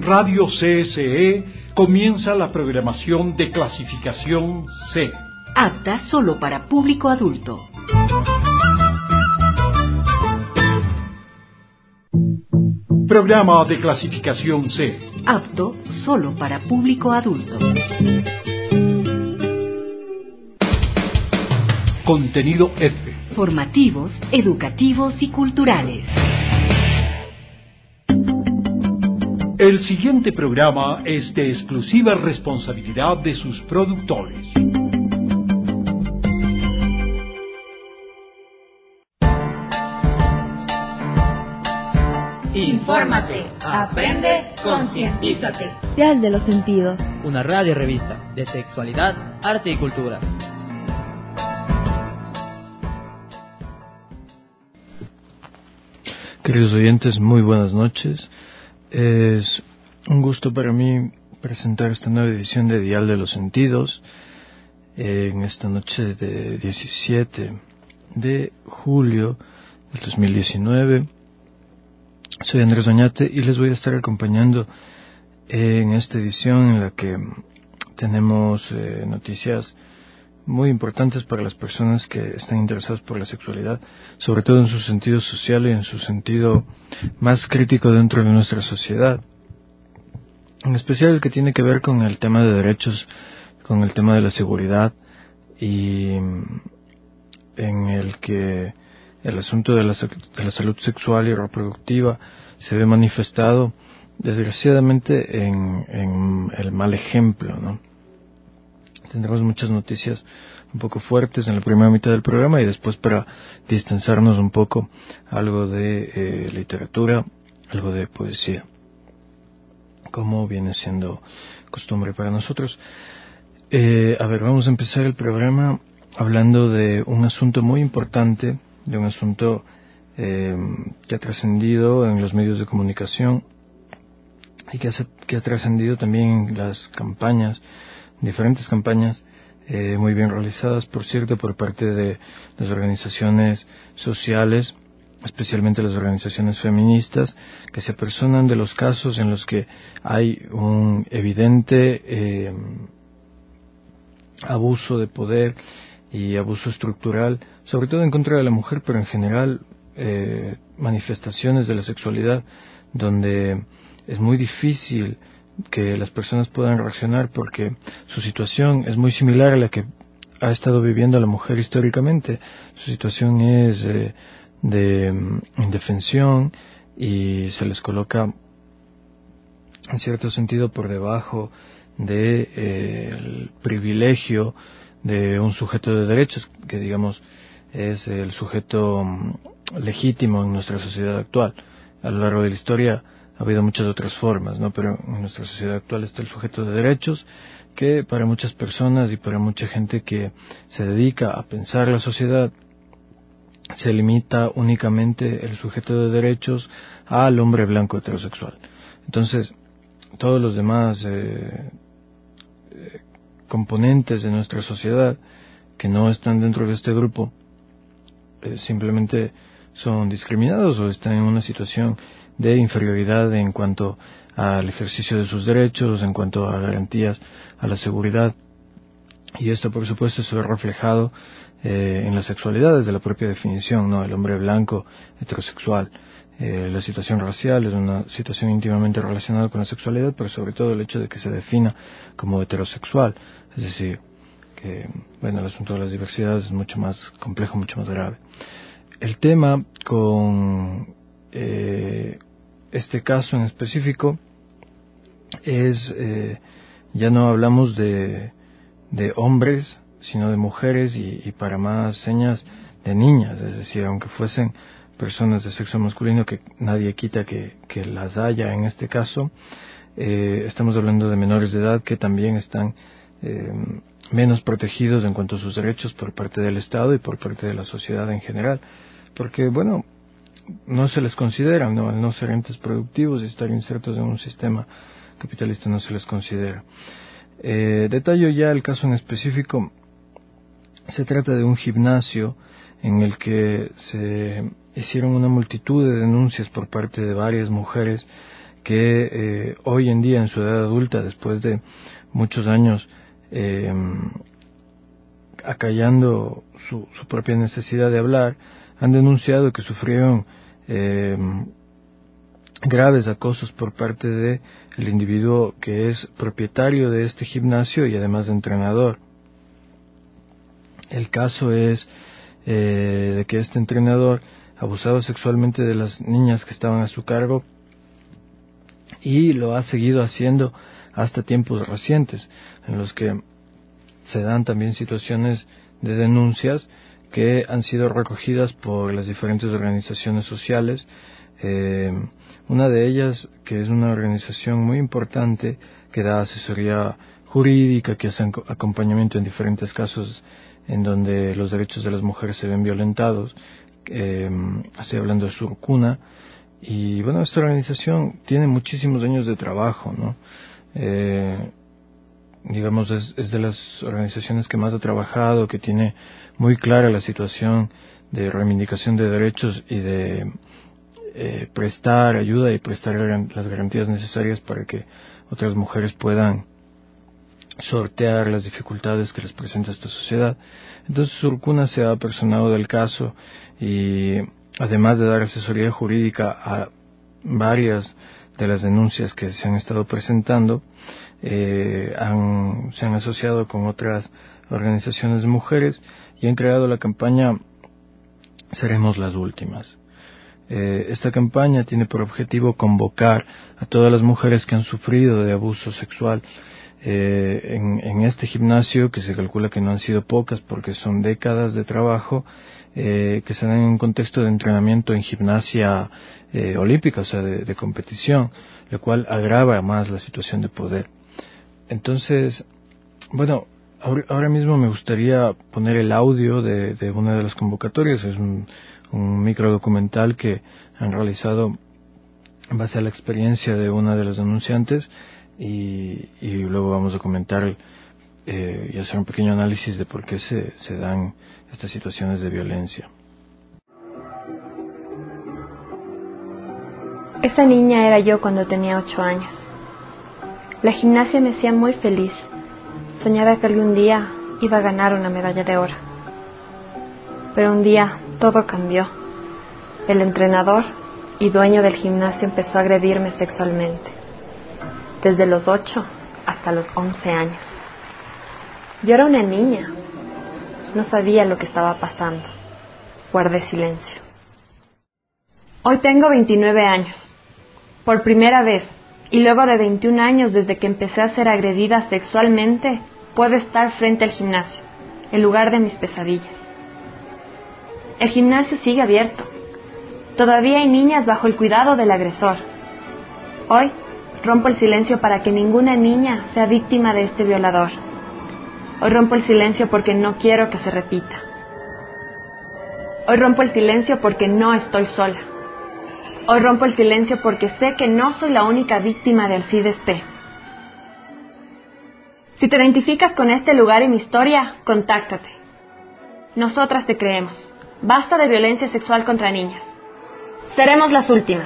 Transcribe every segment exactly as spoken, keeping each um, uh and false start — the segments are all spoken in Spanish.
En Radio C S E comienza la programación de clasificación C. Apta solo para público adulto. Programa de clasificación C. Apto solo para público adulto. Contenido F. Formativos, educativos y culturales. El siguiente programa es de exclusiva responsabilidad de sus productores. Infórmate, aprende, concientízate. Dial de los Sentidos. Una radio revista de sexualidad, arte y cultura. Queridos oyentes, muy buenas noches. Es un gusto para mí presentar esta nueva edición de Dial de los Sentidos en esta noche de diecisiete de julio del dos mil diecinueve. Soy Andrés Oñate y les voy a estar acompañando en esta edición en la que tenemos eh, noticias muy importantes para las personas que están interesadas por la sexualidad, sobre todo en su sentido social y en su sentido más crítico dentro de nuestra sociedad. En especial el que tiene que ver con el tema de derechos, con el tema de la seguridad y en el que el asunto de la, de la salud sexual y reproductiva se ve manifestado desgraciadamente en, en el mal ejemplo, ¿no? Tendremos muchas noticias un poco fuertes en la primera mitad del programa y después, para distanciarnos un poco, algo de eh, literatura, algo de poesía, como viene siendo costumbre para nosotros. Eh, a ver, vamos a empezar el programa hablando de un asunto muy importante, de un asunto eh, que ha trascendido en los medios de comunicación y que ha, que ha trascendido también en las campañas, diferentes campañas eh, muy bien realizadas, por cierto, por parte de las organizaciones sociales, especialmente las organizaciones feministas, que se apersonan de los casos en los que hay un evidente eh, abuso de poder y abuso estructural, sobre todo en contra de la mujer, pero en general eh, manifestaciones de la sexualidad donde es muy difícil que las personas puedan reaccionar porque su situación es muy similar a la que ha estado viviendo la mujer históricamente. Su situación es eh, de um, indefensión y se les coloca en cierto sentido por debajo de eh, el privilegio de un sujeto de derechos que, digamos, es el sujeto um, legítimo en nuestra sociedad actual. A lo largo de la historia ha habido muchas otras formas, ¿no? Pero en nuestra sociedad actual está el sujeto de derechos, que para muchas personas y para mucha gente que se dedica a pensar la sociedad, se limita únicamente el sujeto de derechos al hombre blanco heterosexual. Entonces, todos los demás eh, eh, componentes de nuestra sociedad que no están dentro de este grupo eh, simplemente son discriminados o están en una situación de inferioridad en cuanto al ejercicio de sus derechos, en cuanto a garantías a la seguridad. Y esto, por supuesto, se ve reflejado eh, en la sexualidad desde la propia definición, ¿no? El hombre blanco heterosexual. Eh, la situación racial es una situación íntimamente relacionada con la sexualidad, pero sobre todo el hecho de que se defina como heterosexual. Es decir, que, bueno, el asunto de las diversidades es mucho más complejo, mucho más grave. El tema con eh, este caso en específico es, eh, ya no hablamos de, de hombres, sino de mujeres y, y para más señas de niñas, es decir, aunque fuesen personas de sexo masculino, que nadie quita que, que las haya en este caso, eh, estamos hablando de menores de edad que también están eh, menos protegidos en cuanto a sus derechos por parte del Estado y por parte de la sociedad en general, porque, bueno, no se les considera, ¿no? Al no ser entes productivos y estar insertos en un sistema capitalista no se les considera. Eh, detallo ya el caso en específico. Se trata de un gimnasio en el que se hicieron una multitud de denuncias por parte de varias mujeres que eh, hoy en día en su edad adulta, después de muchos años eh, acallando su, su propia necesidad de hablar, han denunciado que sufrieron eh, graves acosos por parte de el individuo que es propietario de este gimnasio y además de entrenador. El caso es eh, de que este entrenador abusaba sexualmente de las niñas que estaban a su cargo y lo ha seguido haciendo hasta tiempos recientes, en los que se dan también situaciones de denuncias que han sido recogidas por las diferentes organizaciones sociales. Eh, una de ellas, que es una organización muy importante, que da asesoría jurídica, que hace acompañamiento en diferentes casos en donde los derechos de las mujeres se ven violentados. Eh, estoy hablando de Surcuna. Y bueno, esta organización tiene muchísimos años de trabajo, ¿no? Eh, digamos, es, es de las organizaciones que más ha trabajado, que tiene muy clara la situación de reivindicación de derechos y de eh, prestar ayuda y prestar las garantías necesarias para que otras mujeres puedan sortear las dificultades que les presenta esta sociedad. Entonces Surcuna se ha apersonado del caso y además de dar asesoría jurídica a varias de las denuncias que se han estado presentando, eh, han, se han asociado con otras organizaciones de mujeres y han creado la campaña Seremos las Últimas. Eh, esta campaña tiene por objetivo convocar a todas las mujeres que han sufrido de abuso sexual eh, en, en este gimnasio, que se calcula que no han sido pocas porque son décadas de trabajo, eh, que se dan en un contexto de entrenamiento en gimnasia eh, olímpica, o sea, de, de competición, lo cual agrava más la situación de poder. Entonces, bueno, ahora, ahora mismo me gustaría poner el audio de, de una de las convocatorias. Es un, un microdocumental que han realizado en base a la experiencia de una de las denunciantes y, y luego vamos a comentar eh, y hacer un pequeño análisis de por qué se, se dan estas situaciones de violencia. Esa niña era yo cuando tenía ocho años. La gimnasia me hacía muy feliz. Soñaba que algún día iba a ganar una medalla de oro. Pero un día todo cambió. El entrenador y dueño del gimnasio empezó a agredirme sexualmente. Desde los ocho hasta los once años. Yo era una niña. No sabía lo que estaba pasando. Guardé silencio. Hoy tengo veintinueve años. Por primera vez, y luego de veintiún años desde que empecé a ser agredida sexualmente, puedo estar frente al gimnasio, el lugar de mis pesadillas. El gimnasio sigue abierto. Todavía hay niñas bajo el cuidado del agresor. Hoy rompo el silencio para que ninguna niña sea víctima de este violador. Hoy rompo el silencio porque no quiero que se repita. Hoy rompo el silencio porque no estoy sola. Hoy rompo el silencio porque sé que no soy la única víctima de Alcides P. Si te identificas con este lugar y mi historia, contáctate. Nosotras te creemos. Basta de violencia sexual contra niñas. Seremos las últimas.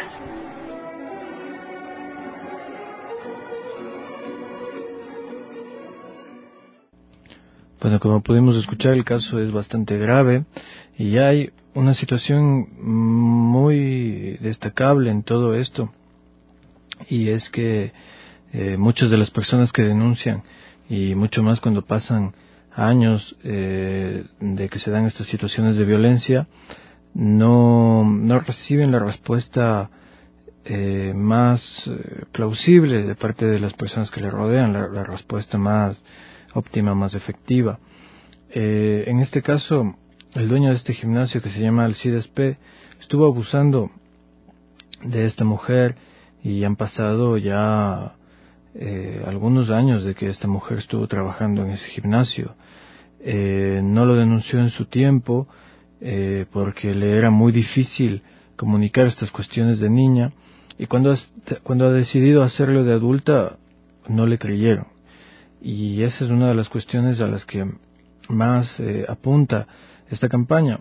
Bueno, como pudimos escuchar, el caso es bastante grave y hay una situación muy destacable en todo esto, y es que eh, muchas de las personas que denuncian, y mucho más cuando pasan años eh, de que se dan estas situaciones de violencia, no, no reciben la respuesta eh, más eh, plausible de parte de las personas que le rodean, la, la respuesta más óptima, más efectiva. Eh, en este caso, el dueño de este gimnasio, que se llama Alcides P, estuvo abusando de esta mujer y han pasado ya eh, algunos años de que esta mujer estuvo trabajando en ese gimnasio. Eh, no lo denunció en su tiempo eh, porque le era muy difícil comunicar estas cuestiones de niña, y cuando, has, cuando ha decidido hacerlo de adulta no le creyeron. Y esa es una de las cuestiones a las que más eh, apunta esta campaña.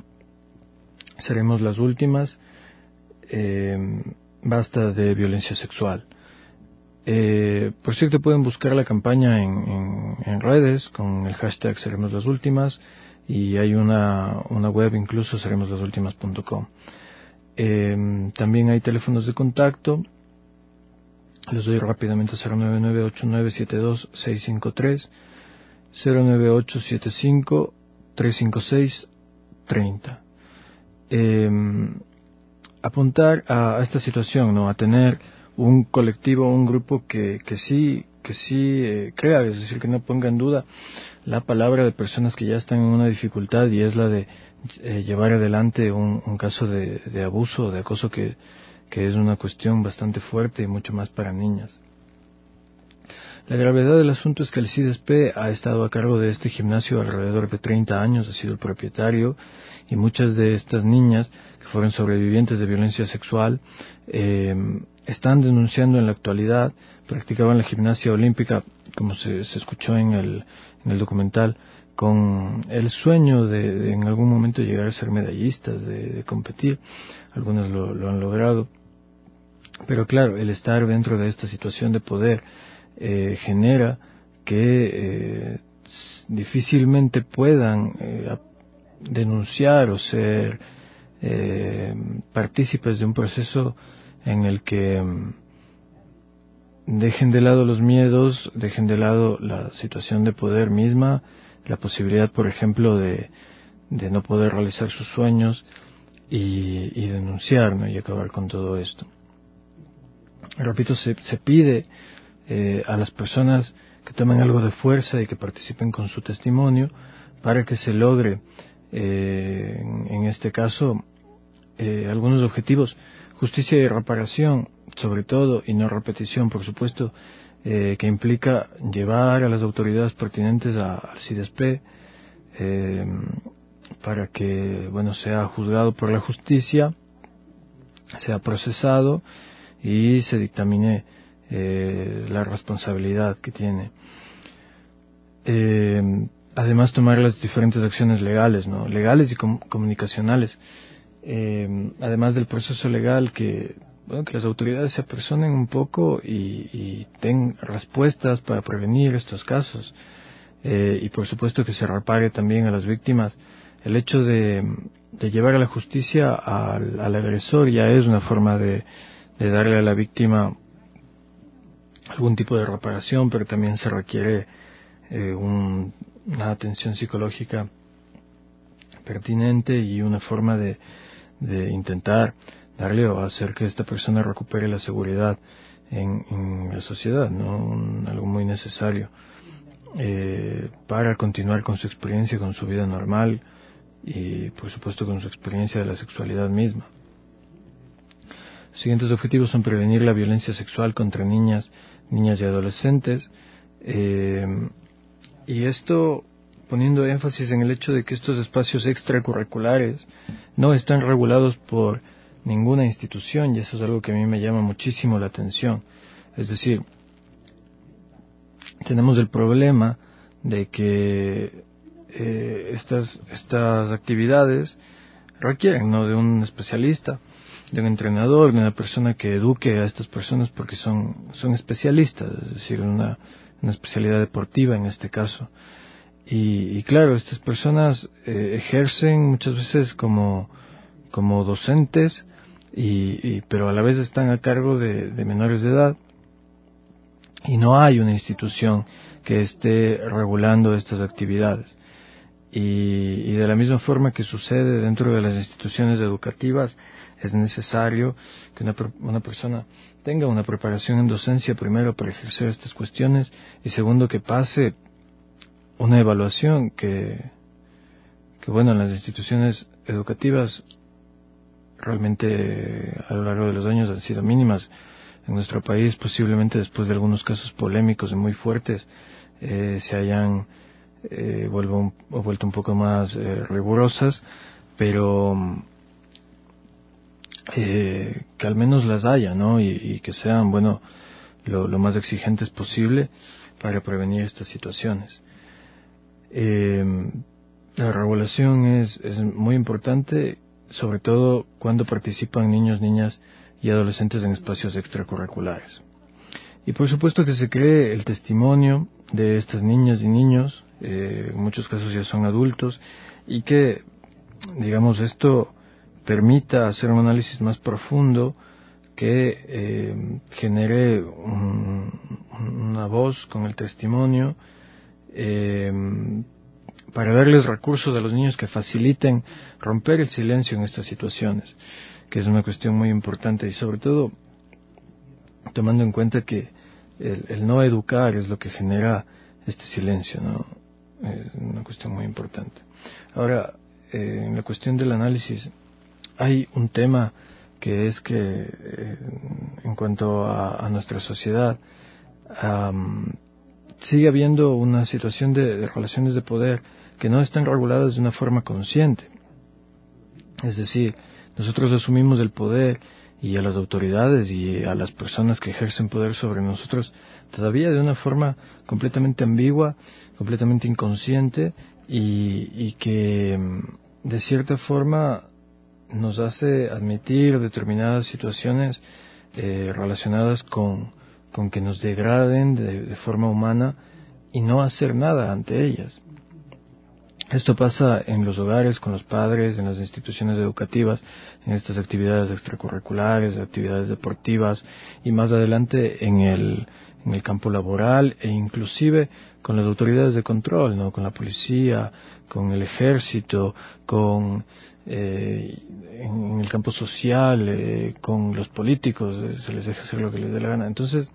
Seremos las últimas. Eh, basta de violencia sexual. Eh, por cierto, pueden buscar la campaña en, en, en redes con el hashtag Seremos las Últimas, y hay una, una web incluso, seremos las últimas punto com. Eh, también hay teléfonos de contacto. Les doy rápidamente: cero nueve nueve ocho nueve siete dos seis cinco tres, cero nueve ocho siete cinco tres cinco seis tres cero. Eh, apuntar a, a esta situación, ¿no? A tener un colectivo, un grupo que, que sí, que sí eh, crea, es decir, que no ponga en duda la palabra de personas que ya están en una dificultad, y es la de eh, llevar adelante un, un caso de, de abuso, de acoso, que, que es una cuestión bastante fuerte y mucho más para niñas. La gravedad del asunto es que el CIDESP ha estado a cargo de este gimnasio alrededor de treinta años, ha sido el propietario, y muchas de estas niñas que fueron sobrevivientes de violencia sexual eh, están denunciando en la actualidad. Practicaban la gimnasia olímpica, como se, se escuchó en el, en el documental, con el sueño de, de en algún momento llegar a ser medallistas, de, de competir. Algunas lo, lo han logrado, pero claro, el estar dentro de esta situación de poder eh, genera que eh, difícilmente puedan eh, denunciar o ser eh, partícipes de un proceso en el que dejen de lado los miedos, dejen de lado la situación de poder misma, la posibilidad, por ejemplo, de, de no poder realizar sus sueños, y, y denunciar, ¿no? Y acabar con todo esto. Repito, se, se pide eh, a las personas que tomen algo de fuerza y que participen con su testimonio para que se logre, eh, en, en este caso, eh, algunos objetivos: justicia y reparación, sobre todo, y no repetición, por supuesto, eh, que implica llevar a las autoridades pertinentes a, al CIDESP eh, para que, bueno, sea juzgado por la justicia, sea procesado y se dictamine eh, la responsabilidad que tiene. Eh, además, tomar las diferentes acciones legales, ¿no? Legales y com- comunicacionales. Eh, además del proceso legal, que, bueno, que las autoridades se apersonen un poco y, y den respuestas para prevenir estos casos. Eh, y por supuesto que se repare también a las víctimas. El hecho de, de llevar a la justicia al, al agresor ya es una forma de, de darle a la víctima algún tipo de reparación, pero también se requiere eh, un, una atención psicológica pertinente y una forma de, de intentar darle o hacer que esta persona recupere la seguridad en, en la sociedad, ¿no? Un, algo muy necesario eh, para continuar con su experiencia, con su vida normal y por supuesto con su experiencia de la sexualidad misma. Los siguientes objetivos son prevenir la violencia sexual contra niñas, niñas y adolescentes, eh, y esto poniendo énfasis en el hecho de que estos espacios extracurriculares no están regulados por ninguna institución, y eso es algo que a mí me llama muchísimo la atención. Es decir, tenemos el problema de que eh, estas estas actividades requieren, ¿no?, de un especialista, de un entrenador, de una persona que eduque a estas personas, porque son son especialistas, es decir, una, una especialidad deportiva en este caso. Y, y claro, estas personas eh, ejercen muchas veces como como docentes, y, y pero a la vez están a cargo de, de menores de edad, y no hay una institución que esté regulando estas actividades. Y, y de la misma forma que sucede dentro de las instituciones educativas, es necesario que una, una persona tenga una preparación en docencia, primero para ejercer estas cuestiones, y segundo que pase una evaluación que, que bueno, en las instituciones educativas realmente a lo largo de los años han sido mínimas. En nuestro país, posiblemente después de algunos casos polémicos y muy fuertes, eh, se hayan eh, vuelvo un, vuelto un poco más eh, rigurosas, pero eh, que al menos las haya, ¿no? Y, y que sean, bueno, lo, lo más exigentes posible para prevenir estas situaciones. Eh, la regulación es, es muy importante, sobre todo cuando participan niños, niñas y adolescentes en espacios extracurriculares. Y por supuesto que se cree el testimonio de estas niñas y niños, eh, en muchos casos ya son adultos, y que, digamos, esto permita hacer un análisis más profundo que eh, genere un, una voz con el testimonio eh, para darles recursos a los niños que faciliten romper el silencio en estas situaciones, que es una cuestión muy importante, y sobre todo tomando en cuenta que el, el no educar es lo que genera este silencio, ¿no? Es una cuestión muy importante. Ahora, eh, en la cuestión del análisis, hay un tema que es que eh, en cuanto a, a nuestra sociedad, um, sigue habiendo una situación de, de relaciones de poder que no están reguladas de una forma consciente. Es decir, nosotros asumimos el poder y a las autoridades y a las personas que ejercen poder sobre nosotros todavía de una forma completamente ambigua, completamente inconsciente y, y que de cierta forma nos hace admitir determinadas situaciones eh, relacionadas con, con que nos degraden de, de forma humana y no hacer nada ante ellas. Esto pasa en los hogares, con los padres, en las instituciones educativas, en estas actividades extracurriculares, actividades deportivas y más adelante en el, en el campo laboral e inclusive con las autoridades de control, ¿no? Con la policía, con el ejército, con eh, en el campo social, eh, con los políticos, eh, se les deja hacer lo que les dé la gana. Entonces,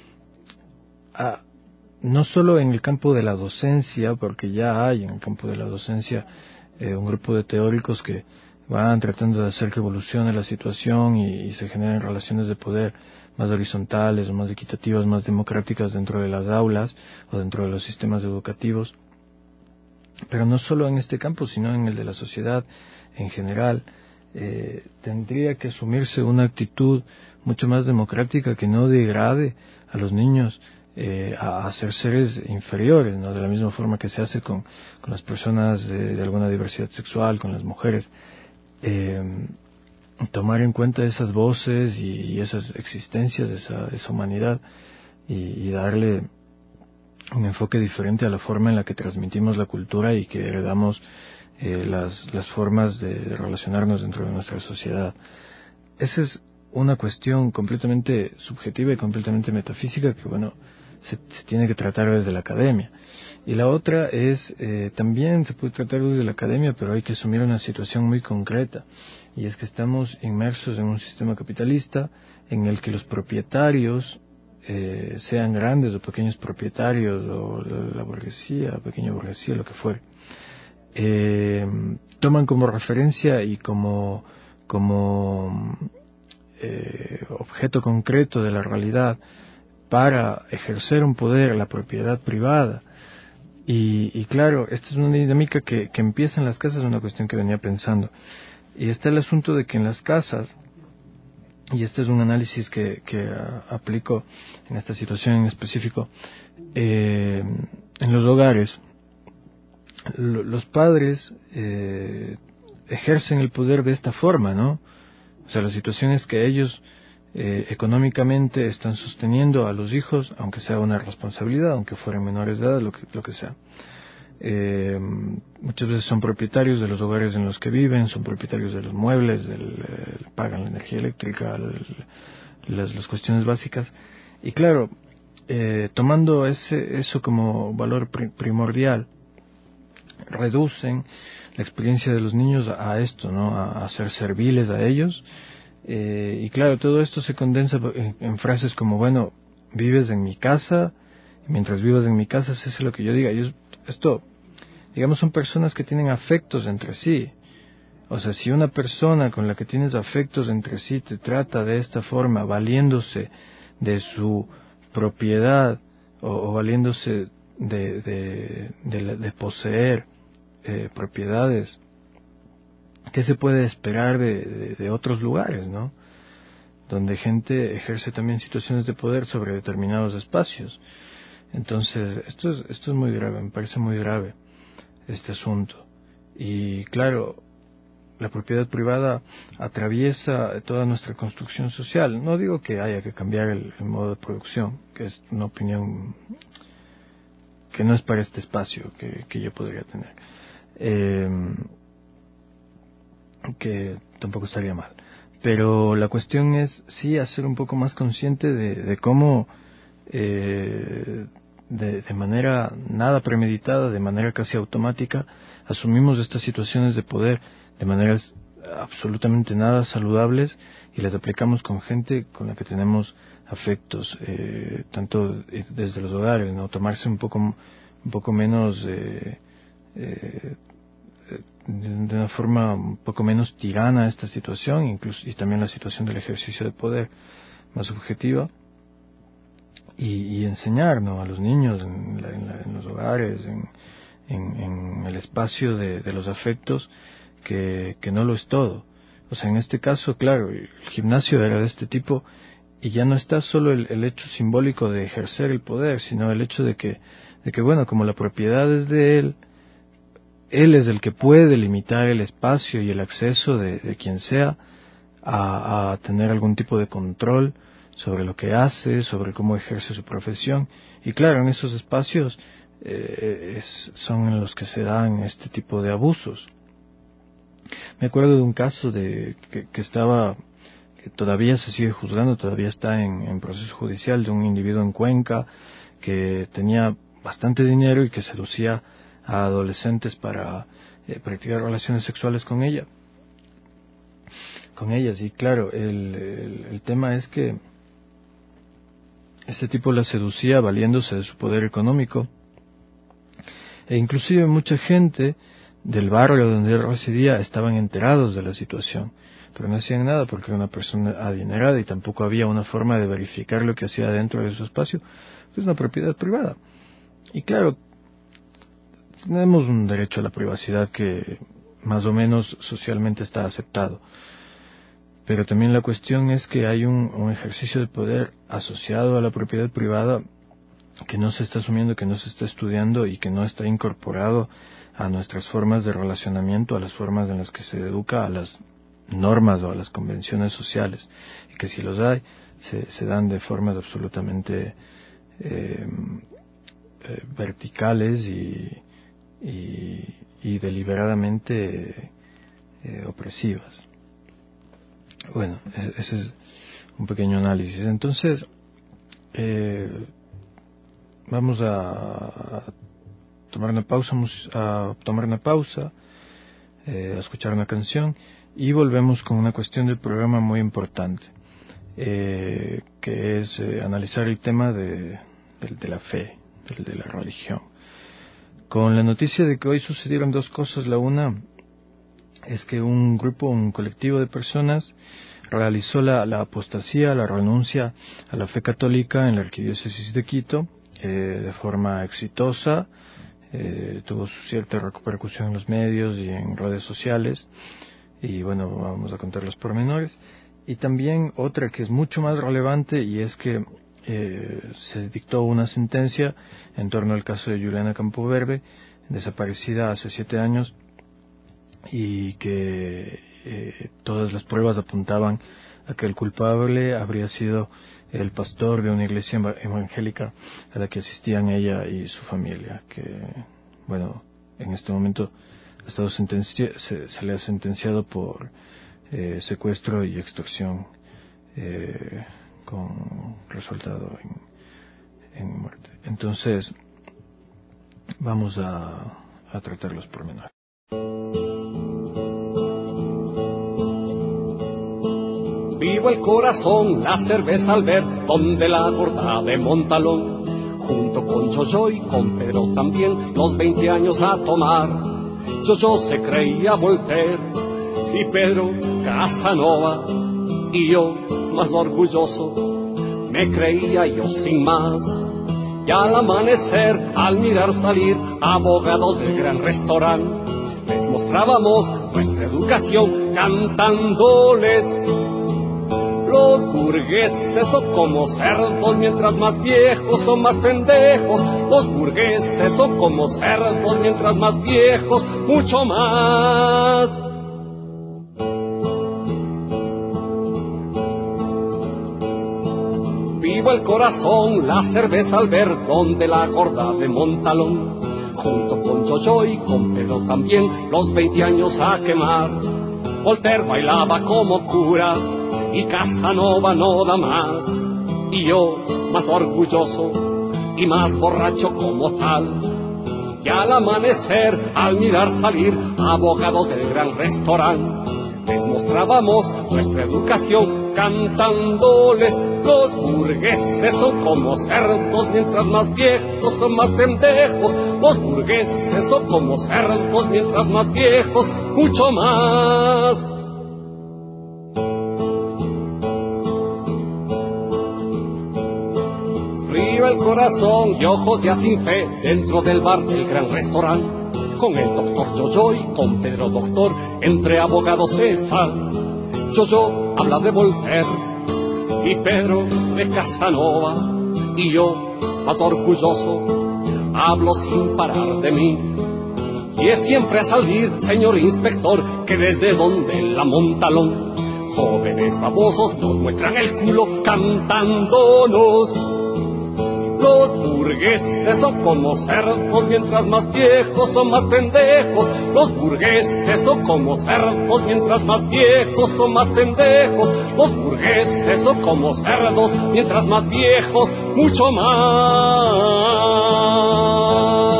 a, no solo en el campo de la docencia, porque ya hay en el campo de la docencia eh, un grupo de teóricos que van tratando de hacer que evolucione la situación y, y se generen relaciones de poder más horizontales o más equitativas, más democráticas dentro de las aulas o dentro de los sistemas educativos, pero no solo en este campo, sino en el de la sociedad en general. Eh, tendría que asumirse una actitud mucho más democrática que no degrade a los niños Eh, a, a ser seres inferiores, ¿no? De la misma forma que se hace con, con las personas de, de alguna diversidad sexual, con las mujeres. Eh, tomar en cuenta esas voces y, y esas existencias de esa, esa humanidad y, y darle un enfoque diferente a la forma en la que transmitimos la cultura y que heredamos eh, las, las formas de, de relacionarnos dentro de nuestra sociedad. Esa es una cuestión completamente subjetiva y completamente metafísica que, bueno, Se, se tiene que tratar desde la academia. Y la otra es, eh, también se puede tratar desde la academia, pero hay que asumir una situación muy concreta, y es que estamos inmersos en un sistema capitalista en el que los propietarios, eh, sean grandes o pequeños propietarios, o la, la burguesía, pequeña burguesía, lo que fuere, eh, toman como referencia y como, como eh, objeto concreto de la realidad para ejercer un poder, la propiedad privada. Y, y claro, esta es una dinámica que, que empieza en las casas, una cuestión que venía pensando. Y está el asunto de que en las casas, y este es un análisis que, que uh, aplico en esta situación en específico, eh, en los hogares, lo, los padres eh, ejercen el poder de esta forma, ¿no? O sea, la situación es que ellos Eh, económicamente están sosteniendo a los hijos, aunque sea una responsabilidad, aunque fueran menores de edad, lo que, lo que sea. Eh, muchas veces son propietarios de los hogares en los que viven, son propietarios de los muebles, del, eh, pagan la energía eléctrica, el, las, las cuestiones básicas. Y claro, eh, tomando ese, eso como valor pri- primordial, reducen la experiencia de los niños a, a esto, ¿no? A, a ser serviles a ellos. Eh, y claro, todo esto se condensa en, en frases como, bueno, vives en mi casa, y mientras vivas en mi casa, se hace lo que yo diga. Y es, esto, digamos, son personas que tienen afectos entre sí. O sea, si una persona con la que tienes afectos entre sí te trata de esta forma, valiéndose de su propiedad o, o valiéndose de, de, de, de poseer eh, propiedades, ¿qué se puede esperar de, de, de otros lugares, no? Donde gente ejerce también situaciones de poder sobre determinados espacios. Entonces, esto es, esto es muy grave, me parece muy grave este asunto. Y claro, la propiedad privada atraviesa toda nuestra construcción social. No digo que haya que cambiar el, el modo de producción, que es una opinión que no es para este espacio que, que yo podría tener, eh, que tampoco estaría mal. Pero la cuestión es sí hacer un poco más consciente de, de cómo eh, de, de manera nada premeditada, de manera casi automática, asumimos estas situaciones de poder de maneras absolutamente nada saludables y las aplicamos con gente con la que tenemos afectos, eh, tanto desde los hogares, ¿no? Tomarse un poco un poco menos eh, eh, de una forma un poco menos tirana esta situación, incluso y también la situación del ejercicio de poder más objetiva, y, y enseñar, ¿no?, a los niños en, la, en, la, en los hogares, en, en, en el espacio de, de los afectos, que, que no lo es todo. O sea, en este caso, claro, el gimnasio era de este tipo, y ya no está solo el, el hecho simbólico de ejercer el poder, sino el hecho de que, de que bueno, como la propiedad es de él, él es el que puede limitar el espacio y el acceso de, de quien sea a, a tener algún tipo de control sobre lo que hace, sobre cómo ejerce su profesión. Y claro, en esos espacios eh, es, son en los que se dan este tipo de abusos. Me acuerdo de un caso de que, que estaba, que todavía se sigue juzgando, todavía está en, en proceso judicial, de un individuo en Cuenca que tenía bastante dinero y que seducía a adolescentes para eh, practicar relaciones sexuales con ella, con ellas. Y claro, el, el, el tema es que este tipo la seducía valiéndose de su poder económico, e inclusive mucha gente del barrio donde él residía estaban enterados de la situación, pero no hacían nada porque era una persona adinerada y tampoco había una forma de verificar lo que hacía dentro de su espacio, que es una propiedad privada. Y claro, tenemos un derecho a la privacidad que más o menos socialmente está aceptado, pero también la cuestión es que hay un, un ejercicio de poder asociado a la propiedad privada que no se está asumiendo, que no se está estudiando y que no está incorporado a nuestras formas de relacionamiento, a las formas en las que se educa, a las normas o a las convenciones sociales, y que si los hay, se, se dan de formas absolutamente eh, eh, verticales y, y, y deliberadamente eh, opresivas. Bueno, ese es un pequeño análisis. Entonces, eh, vamos a tomar una pausa, a tomar una pausa, eh, a escuchar una canción, y volvemos con una cuestión del programa muy importante, eh, que es eh, analizar el tema de, de, de la fe, de, de la religión. Con la noticia de que hoy sucedieron dos cosas. La una es que un grupo, un colectivo de personas realizó la, la apostasía, la renuncia a la fe católica en la arquidiócesis de Quito, eh, de forma exitosa. Eh, tuvo cierta repercusión en los medios y en redes sociales, y bueno, vamos a contar los pormenores. Y también otra que es mucho más relevante, y es que eh, se dictó una sentencia en torno al caso de Juliana Campoverde, desaparecida hace siete años, y que eh, todas las pruebas apuntaban a que el culpable habría sido el pastor de una iglesia evangélica a la que asistían ella y su familia, que, bueno, en este momento ha estado sentenci- se, se le ha sentenciado por eh, secuestro y extorsión, eh, con resultado en, en muerte. Entonces, vamos a, a tratar los pormenores. Vivo el corazón, la cerveza al ver, donde la gorda de Montalón, junto con Yoyo y con Pedro también, los veinte años a tomar. Yoyo se creía Voltaire y Pedro Casanova, y yo, más orgulloso, me creía yo sin más. Y al amanecer, al mirar salir abogados del gran restaurante, les mostrábamos nuestra educación cantándoles: los burgueses son como cerdos, mientras más viejos son más pendejos. Los burgueses son como cerdos, mientras más viejos, mucho más Vivo el corazón, la cerveza al ver donde la gorda de Montalón, junto con Yoyo y con Pedro también, los veinte años a quemar. Voltaire bailaba como cura y Casanova no da más, y yo más orgulloso y más borracho como tal. Y al amanecer, al mirar salir abogados del gran restaurante, les mostrábamos nuestra educación cantándoles: los burgueses son como cerdos, mientras más viejos son más pendejos. Los burgueses son como cerdos, mientras más viejos, mucho más. Frío el corazón y ojos ya sin fe dentro del bar del gran restaurante, con el doctor Yoyo y con Pedro Doctor, entre abogados están. Yoyo habla de Voltaire y Pedro de Casanova, y yo, más orgulloso, hablo sin parar de mí. Y es siempre a salir, señor inspector, que desde donde la Montalón, jóvenes babosos nos muestran el culo cantándonos: los burgueses son como cerdos, mientras más viejos son más pendejos. Los burgueses son como cerdos, mientras más viejos son más pendejos. Los burgueses son como cerdos, mientras más viejos, mucho más.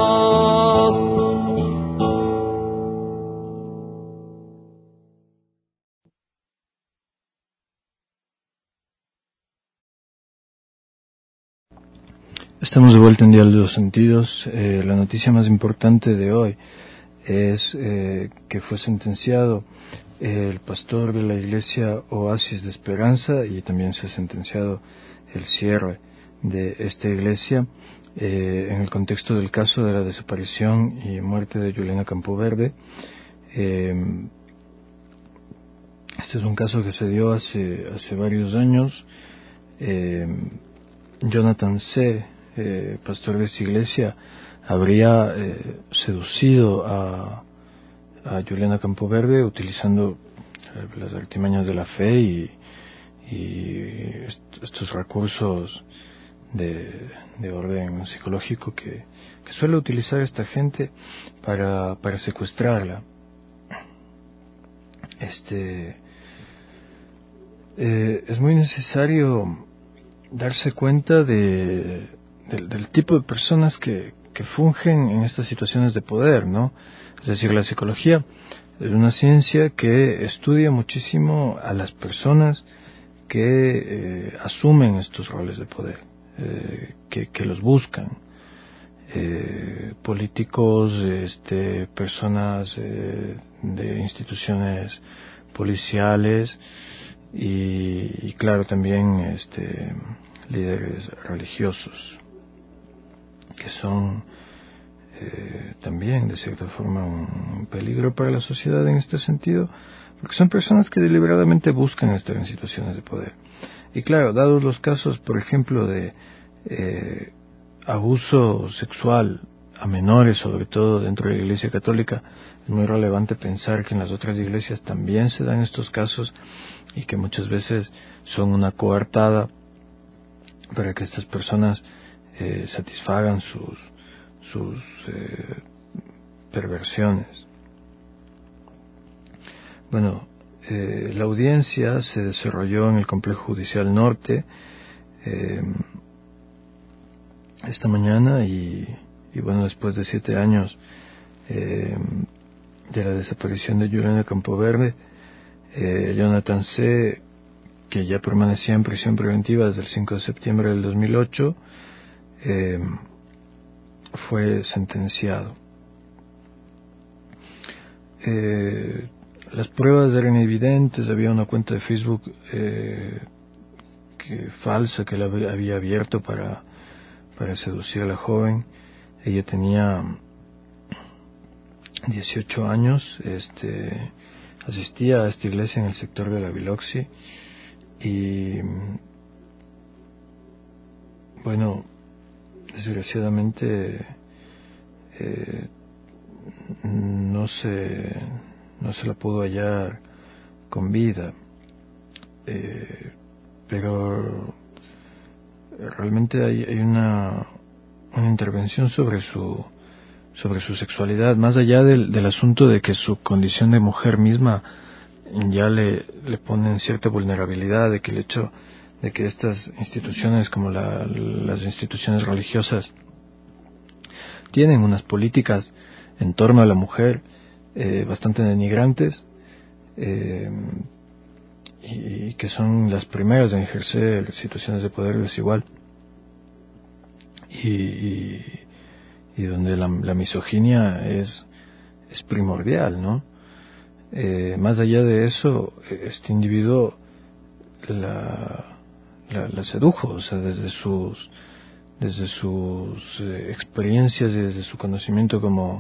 Estamos de vuelta en Dial de los Sentidos. Eh, la noticia más importante de hoy es eh, que fue sentenciado el pastor de la iglesia Oasis de Esperanza, y también se ha sentenciado el cierre de esta iglesia eh, en el contexto del caso de la desaparición y muerte de Juliana Campoverde. Eh, este es un caso que se dio hace, hace varios años. Eh, Jonathan C., Eh, pastor de esta iglesia, habría eh, seducido a, a Juliana Campoverde utilizando eh, las artimañas de la fe y, y est- estos recursos de, de orden psicológico que, que suele utilizar esta gente para, para secuestrarla. Este eh, es muy necesario darse cuenta de Del, del tipo de personas que, que fungen en estas situaciones de poder, ¿no? Es decir, la psicología es una ciencia que estudia muchísimo a las personas que eh, asumen estos roles de poder, eh, que, que los buscan, eh, políticos, este, personas eh, de instituciones policiales y, y claro, también este, líderes religiosos, que son eh, también de cierta forma un peligro para la sociedad en este sentido, porque son personas que deliberadamente buscan estar en situaciones de poder. Y claro, dados los casos, por ejemplo, de eh, abuso sexual a menores, sobre todo dentro de la Iglesia Católica, es muy relevante pensar que en las otras iglesias también se dan estos casos y que muchas veces son una coartada para que estas personas Eh, satisfagan sus sus eh, perversiones. Bueno, eh, la audiencia se desarrolló en el Complejo Judicial Norte eh, esta mañana y, y bueno, después de siete años eh, de la desaparición de Juliana Campoverde, eh, Jonathan C., que ya permanecía en prisión preventiva desde el cinco de septiembre del dos mil ocho, Eh, fue sentenciado. Eh, las pruebas eran evidentes. Había una cuenta de Facebook eh, que, falsa que la había abierto para, para seducir a la joven. Ella tenía dieciocho años, este, asistía a esta iglesia en el sector de la Biloxi y bueno, desgraciadamente eh, no se no se la pudo hallar con vida, eh, pero realmente hay, hay una, una intervención sobre su sobre su sexualidad, más allá del, del asunto de que su condición de mujer misma ya le, le ponen cierta vulnerabilidad, de que el hecho de que estas instituciones como la, las instituciones religiosas tienen unas políticas en torno a la mujer eh, bastante denigrantes eh, y, y que son las primeras en ejercer situaciones de poder desigual y, y, y donde la, la misoginia es, es primordial, ¿no? Eh, más allá de eso, este individuo la, la, la sedujo, o sea, desde sus desde sus eh, experiencias y desde su conocimiento como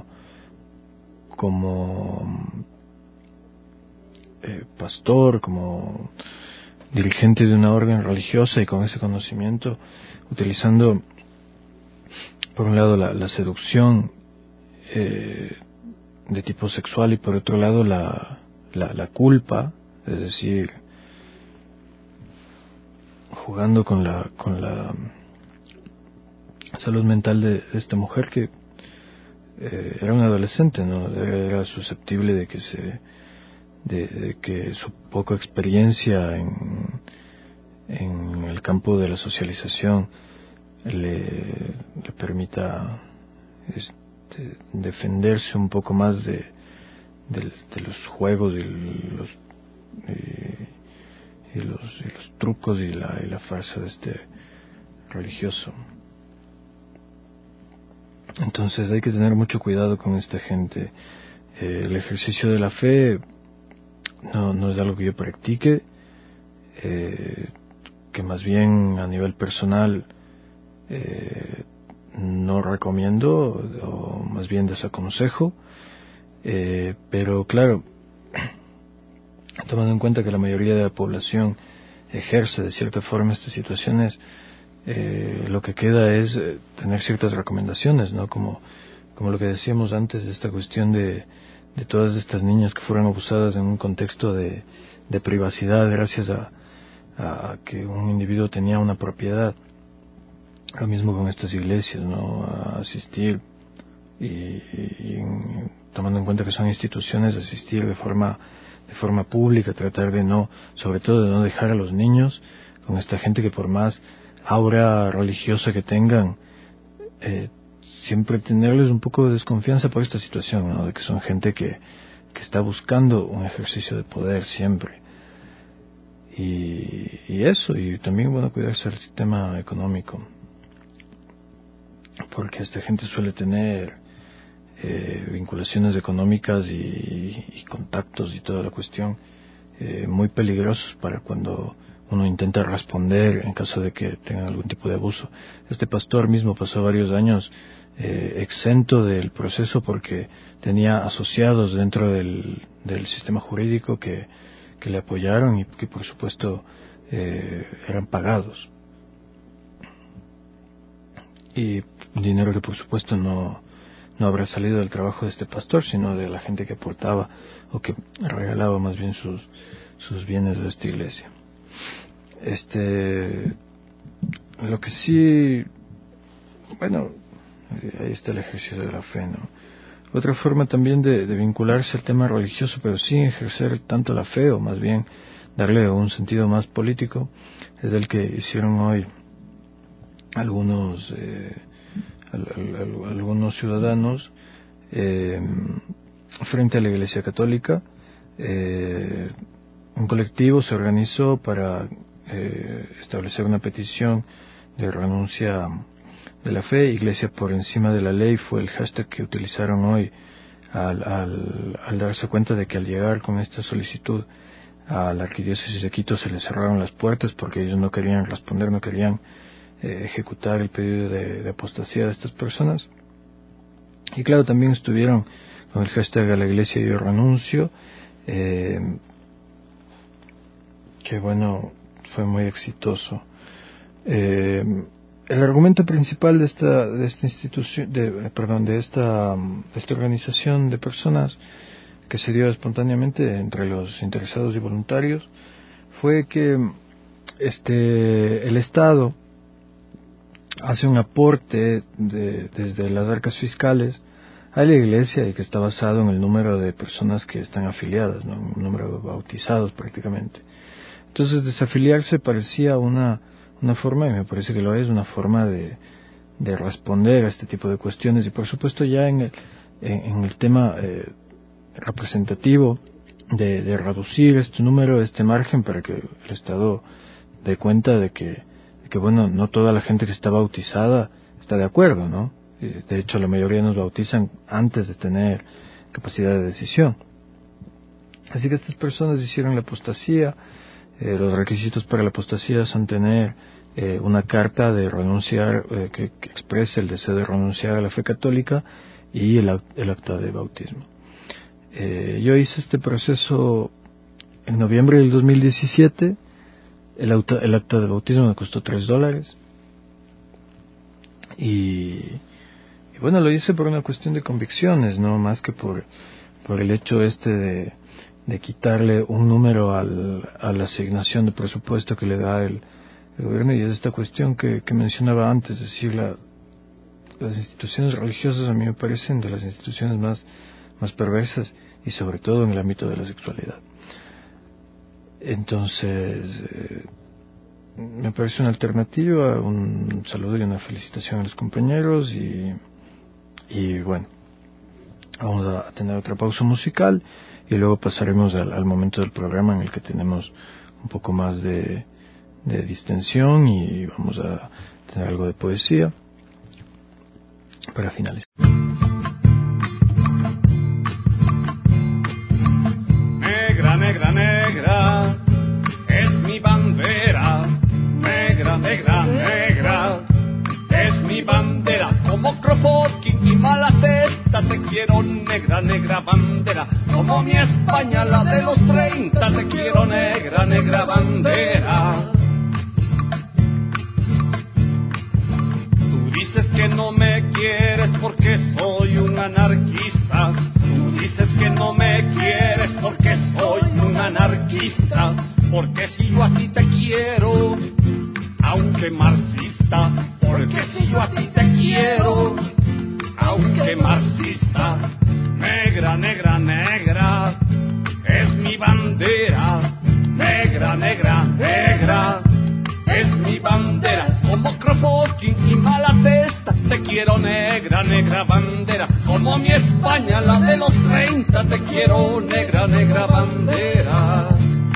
como eh, pastor, como dirigente de una orden religiosa, y con ese conocimiento, utilizando por un lado la, la seducción eh, de tipo sexual y por otro lado la, la, la culpa, es decir, jugando con la con la salud mental de, de esta mujer que eh, era una adolescente, ¿no? Era susceptible de que se de, de que su poca experiencia en en el campo de la socialización le, le permita este, defenderse un poco más de, de, de los juegos y los y, y los y los trucos y la y la farsa de este religioso. Entonces hay que tener mucho cuidado con esta gente. Eh, el ejercicio de la fe no, no es algo que yo practique, eh, que más bien a nivel personal eh, no recomiendo, o más bien desaconsejo, eh, pero claro, tomando en cuenta que la mayoría de la población ejerce de cierta forma estas situaciones, eh, lo que queda es eh, tener ciertas recomendaciones, ¿no? Como, como lo que decíamos antes, de esta cuestión de, de todas estas niñas que fueron abusadas en un contexto de, de privacidad gracias a, a que un individuo tenía una propiedad. Lo mismo con estas iglesias, ¿no? A asistir y, y, y tomando en cuenta que son instituciones, asistir de forma de forma pública, tratar de no, sobre todo de no dejar a los niños con esta gente que por más aura religiosa que tengan, eh, siempre tenerles un poco de desconfianza por esta situación, ¿no? De que son gente que, que está buscando un ejercicio de poder siempre. Y, y eso, y también, bueno, cuidarse del sistema económico, porque esta gente suele tener eh, vinculaciones económicas y, y contactos y toda la cuestión eh, muy peligrosos para cuando uno intenta responder en caso de que tengan algún tipo de abuso. Este pastor mismo pasó varios años eh, exento del proceso porque tenía asociados dentro del, del sistema jurídico que, que le apoyaron y que por supuesto eh, eran pagados. Y dinero que por supuesto no, no habrá salido del trabajo de este pastor, sino de la gente que aportaba o que regalaba más bien sus, sus bienes de esta iglesia. Este, lo que sí, bueno, ahí está el ejercicio de la fe, ¿no? Otra forma también de, de vincularse al tema religioso, pero sin ejercer tanto la fe, o más bien darle un sentido más político, es el que hicieron hoy algunos eh, al, al, algunos ciudadanos eh, frente a la Iglesia Católica. Eh, un colectivo se organizó para eh, establecer una petición de renuncia de la fe. Iglesia por encima de la ley fue el hashtag que utilizaron hoy al, al, al darse cuenta de que al llegar con esta solicitud a la Arquidiócesis de Quito se les cerraron las puertas porque ellos no querían responder, no querían eh, ejecutar el pedido de, de apostasía de estas personas. Y claro, también estuvieron con el hashtag a la Iglesia yo renuncio, eh, que bueno, fue muy exitoso. Eh, el argumento principal de esta de esta institución, de, perdón, de esta de esta organización de personas que se dio espontáneamente entre los interesados y voluntarios fue que este el Estado hace un aporte de, desde las arcas fiscales a la iglesia y que está basado en el número de personas que están afiliadas, ¿no? Un número de bautizados prácticamente. Entonces desafiliarse parecía una, una forma, y me parece que lo es, una forma de, de responder a este tipo de cuestiones, y por supuesto ya en el, en, en el tema eh, representativo de, de reducir este número, este margen, para que el Estado dé cuenta de que, de que bueno, no toda la gente que está bautizada está de acuerdo, ¿no? De hecho, la mayoría nos bautizan antes de tener capacidad de decisión. Así que estas personas hicieron la apostasía. Eh, los requisitos para la apostasía son tener eh, una carta de renunciar, eh, que, que exprese el deseo de renunciar a la fe católica, y el, el acta de bautismo. Eh, yo hice este proceso en noviembre del dos mil diecisiete. El, auto, el acta de bautismo me costó tres dólares. Y... Y bueno, lo hice por una cuestión de convicciones, no más que por, por el hecho este de, de quitarle un número al, a la asignación de presupuesto que le da el, el gobierno. Y es esta cuestión que, que mencionaba antes, es decir, la, las instituciones religiosas a mí me parecen de las instituciones más, más perversas, y sobre todo en el ámbito de la sexualidad. Entonces, eh, me parece una alternativa. Un saludo y una felicitación a los compañeros, y Y bueno, vamos a tener otra pausa musical y luego pasaremos al, al momento del programa en el que tenemos un poco más de, de distensión, y vamos a tener algo de poesía para finalizar. Negra, negra, negra, es mi bandera. Negra, negra, negra, es mi bandera. Como Kropotkin y Malatesta te quiero, negra, negra bandera. Como mi España, la de los treinta, te quiero, negra, negra bandera. Tú dices que no me quieres porque soy un anarquista. Tú dices que no me quieres porque soy un anarquista. Porque si yo a ti te quiero, aunque marxista, porque si yo a ti te quiero, aunque marxista. Negra, negra, negra, es mi bandera. Negra, negra, negra, es mi bandera. Como Kropotkin y Malatesta te quiero, negra, negra bandera. Como mi España, la de los treinta, te quiero, negra, negra bandera.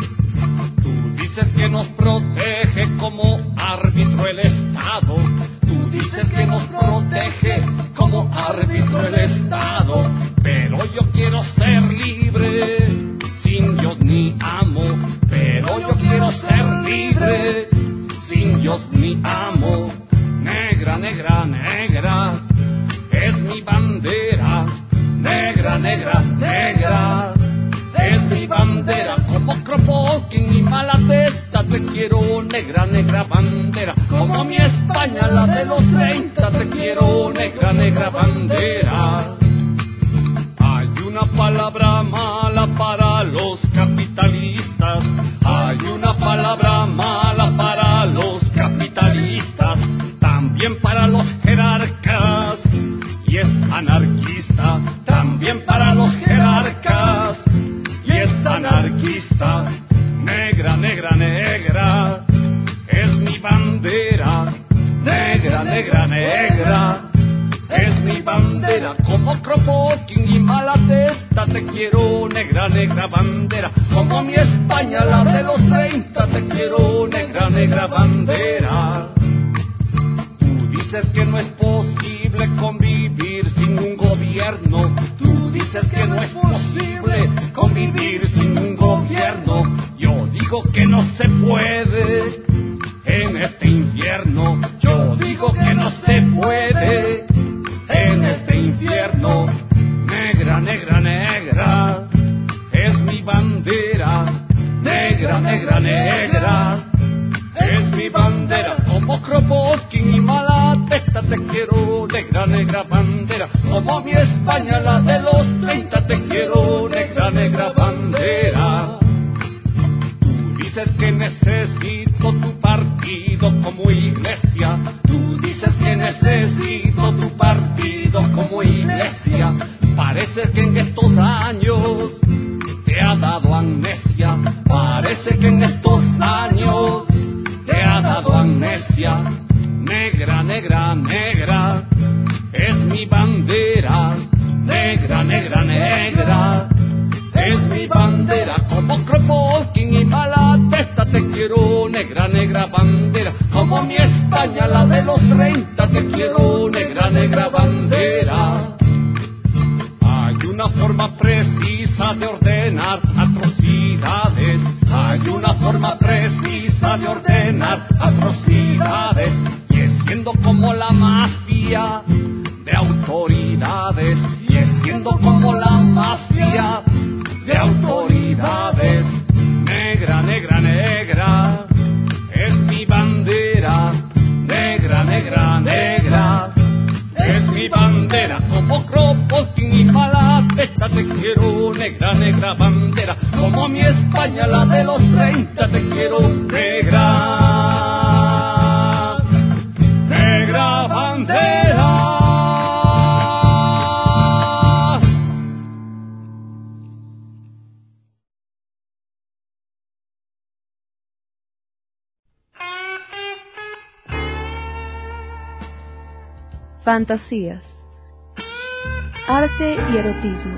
Dices que nos protege como árbitro el Estado. Tú dices que nos protege como árbitro el Estado. Pero yo quiero ser libre, sin Dios ni amo. Pero yo quiero ser libre, sin Dios ni amo. Negra, negra, negra, es mi bandera. Negra, negra, negra, es mi bandera. Como Kropotkin y Malatesta te quiero, negra, negra bandera. Como mi España, la de los treinta, te quiero, negra, negra bandera. Hay una palabra mala para los capitalistas. Hay una palabra mala para los capitalistas. También para los jerarcas, y es anarquista. También para los jerarcas, y es anarquista. Negra, negra, negra, es mi bandera. Negra, negra, negra, es mi bandera. Como Kropotkin y Malatesta te quiero, negra, negra bandera. Como mi España, la de los treinta, te quiero, negra, negra bandera. Tú dices que no es posible convivir sin un gobierno. Tú dices que no es posible convivir sin un gobierno. Yo digo que no se puede en este infierno. Yo digo que no se puede en este infierno. Negra, negra, negra, es mi bandera. Negra, negra, negra, es mi bandera. mafia. Negra, negra, negra, es mi bandera. Negra, negra, negra, es mi bandera. Como Kropotkin y Malatesta te quiero, negra, negra bandera. Como mi España, la de los treinta, te quiero, negra, negra bandera. Hay una forma precisa de ordenar atrocidades. Hay una forma precisa de ordenar atrocidades. Y es siendo como la mafia de autoridades. Y es siendo como la mafia de autoridades. Negra, negra, negra, es mi bandera. Negra, negra, negra, es mi bandera. Como Kropotkin y Malatesta te quiero, negra, negra bandera. Como mi España, la de los treinta, te quiero, negra, negra bandera. Fantasías, arte y erotismo.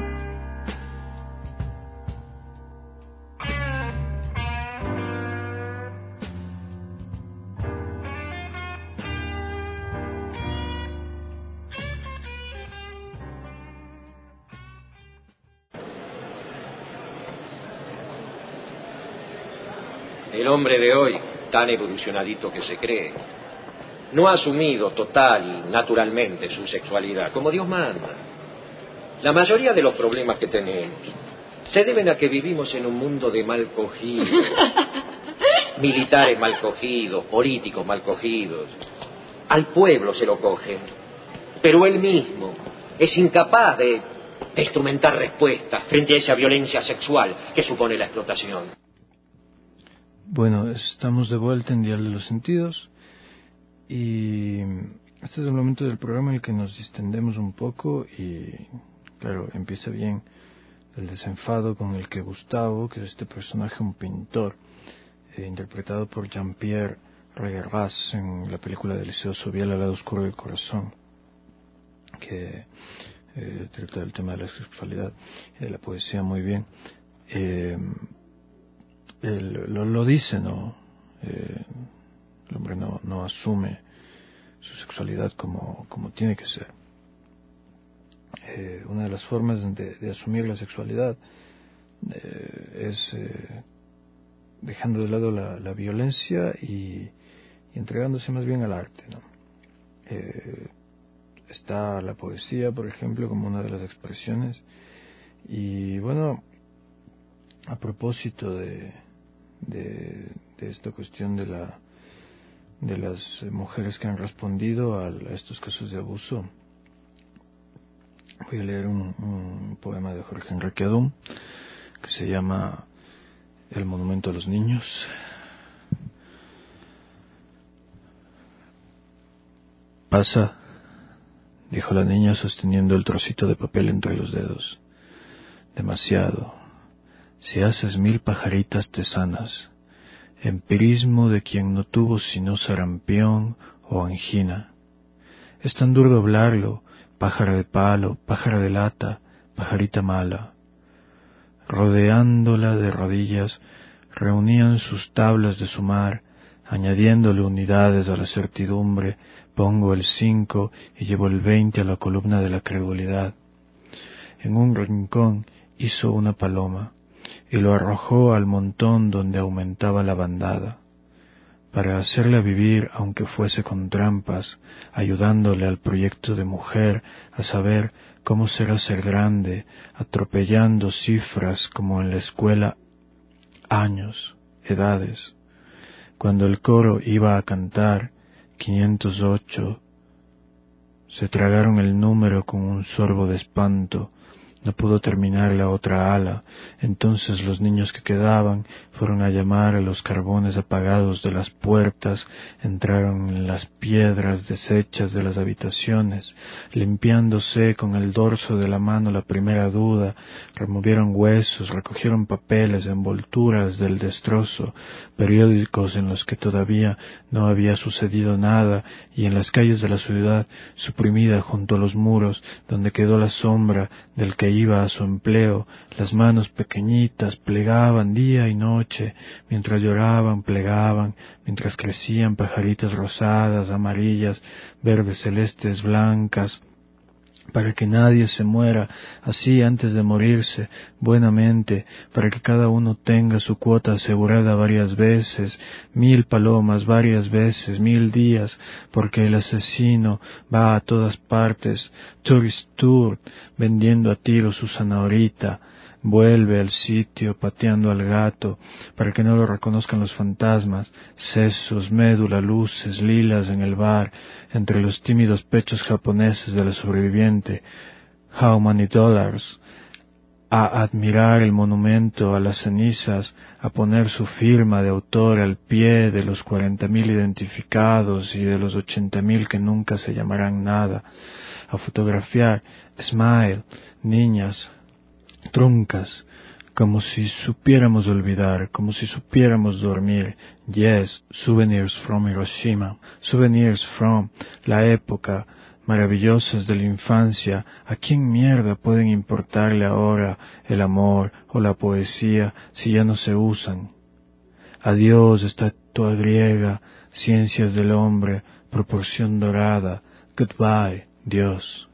El hombre de hoy, tan evolucionadito que se cree, no ha asumido total y naturalmente su sexualidad, como Dios manda. La mayoría de los problemas que tenemos se deben a que vivimos en un mundo de mal cogidos. Militares mal cogidos, políticos mal cogidos. Al pueblo se lo cogen, pero él mismo es incapaz de, de instrumentar respuestas frente a esa violencia sexual que supone la explotación. Bueno, estamos de vuelta en Dial de los Sentidos. Y este es el momento del programa en el que nos distendemos un poco y, claro, empieza bien el desenfado con el que Gustavo, que es este personaje, un pintor, eh, interpretado por Jean-Pierre Ragueras en la película de Eliseo Sobiel, Al lado oscuro del corazón, que eh, trata del tema de la sexualidad y de la poesía muy bien. Eh, él, lo, lo dice, ¿no? Eh, El hombre no, no asume su sexualidad como, como tiene que ser. Eh, una de las formas de, de asumir la sexualidad eh, es eh, dejando de lado la, la violencia y, y entregándose más bien al arte, ¿no? Eh, está la poesía, por ejemplo, como una de las expresiones. Y bueno, a propósito de, de, de esta cuestión de la de las mujeres que han respondido a, a estos casos de abuso, voy a leer un, un poema de Jorge Enrique Adum que se llama El monumento a los niños. Pasa, dijo la niña sosteniendo el trocito de papel entre los dedos. Demasiado. Si haces mil pajaritas te sanas. Empirismo de quien no tuvo sino sarampión o angina. Es tan duro hablarlo, pájara de palo, pájara de lata, pajarita mala. Rodeándola de rodillas, reunían sus tablas de sumar, añadiéndole unidades a la certidumbre, pongo el cinco y llevo el veinte a la columna de la credulidad. En un rincón hizo una paloma, y lo arrojó al montón donde aumentaba la bandada, para hacerla vivir aunque fuese con trampas, ayudándole al proyecto de mujer a saber cómo será ser grande, atropellando cifras como en la escuela, años, edades. Cuando el coro iba a cantar quinientos ocho, se tragaron el número con un sorbo de espanto, No pudo terminar la otra ala. Entonces los niños que quedaban fueron a llamar a los carbones apagados de las puertas, entraron en las piedras deshechas de las habitaciones, limpiándose con el dorso de la mano la primera duda, removieron huesos, recogieron papeles, envolturas del destrozo, periódicos en los que todavía no había sucedido nada, y en las calles de la ciudad, suprimida junto a los muros, donde quedó la sombra del que iba a su empleo, las manos pequeñitas plegaban día y noche, mientras lloraban, plegaban, mientras crecían pajaritas rosadas, amarillas, verdes, celestes, blancas, para que nadie se muera así antes de morirse, buenamente, para que cada uno tenga su cuota asegurada varias veces, mil palomas varias veces, mil días, porque el asesino va a todas partes, tourist tour, vendiendo a tiro su zanahorita, vuelve al sitio pateando al gato, para que no lo reconozcan los fantasmas, sesos, médula, luces, lilas en el bar, entre los tímidos pechos japoneses de la sobreviviente, how many dollars, a admirar el monumento a las cenizas, a poner su firma de autor al pie de los cuarenta mil identificados y de los ochenta mil que nunca se llamarán nada, a fotografiar, smile, niñas, truncas, como si supiéramos olvidar, como si supiéramos dormir. Yes, souvenirs from Hiroshima, souvenirs from la época, maravillosas de la infancia. ¿A quién mierda pueden importarle ahora el amor o la poesía si ya no se usan? Adiós, estatua griega, ciencias del hombre, proporción dorada. Goodbye, Dios.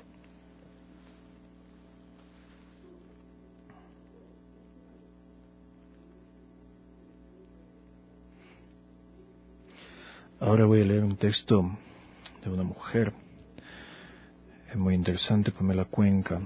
Ahora voy a leer un texto de una mujer, es muy interesante, Pamela Cuenca.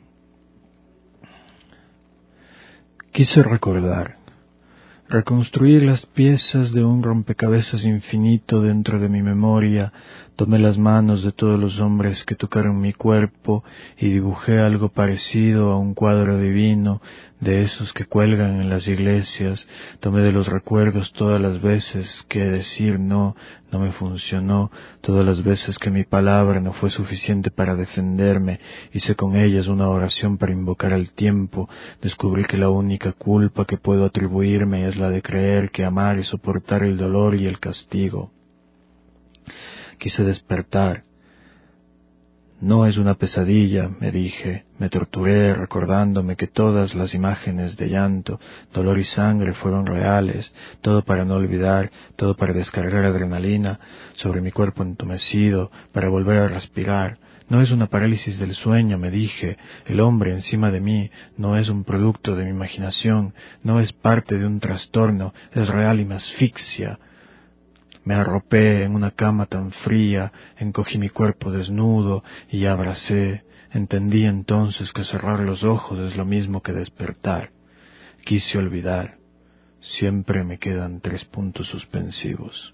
Quise recordar, reconstruir las piezas de un rompecabezas infinito dentro de mi memoria. Tomé las manos de todos los hombres que tocaron mi cuerpo y dibujé algo parecido a un cuadro divino, de esos que cuelgan en las iglesias. Tomé de los recuerdos todas las veces que decir no no me funcionó, todas las veces que mi palabra no fue suficiente para defenderme. Hice con ellas una oración para invocar al tiempo. Descubrí que la única culpa que puedo atribuirme es la de creer que amar y soportar el dolor y el castigo. Quise despertar. No es una pesadilla, me dije, me torturé recordándome que todas las imágenes de llanto, dolor y sangre fueron reales, todo para no olvidar, todo para descargar adrenalina sobre mi cuerpo entumecido, para volver a respirar. No es una parálisis del sueño, me dije, el hombre encima de mí no es un producto de mi imaginación, no es parte de un trastorno, es real y me asfixia. Me arropé en una cama tan fría, encogí mi cuerpo desnudo y abracé. Entendí entonces que cerrar los ojos es lo mismo que despertar. Quise olvidar. Siempre me quedan tres puntos suspensivos.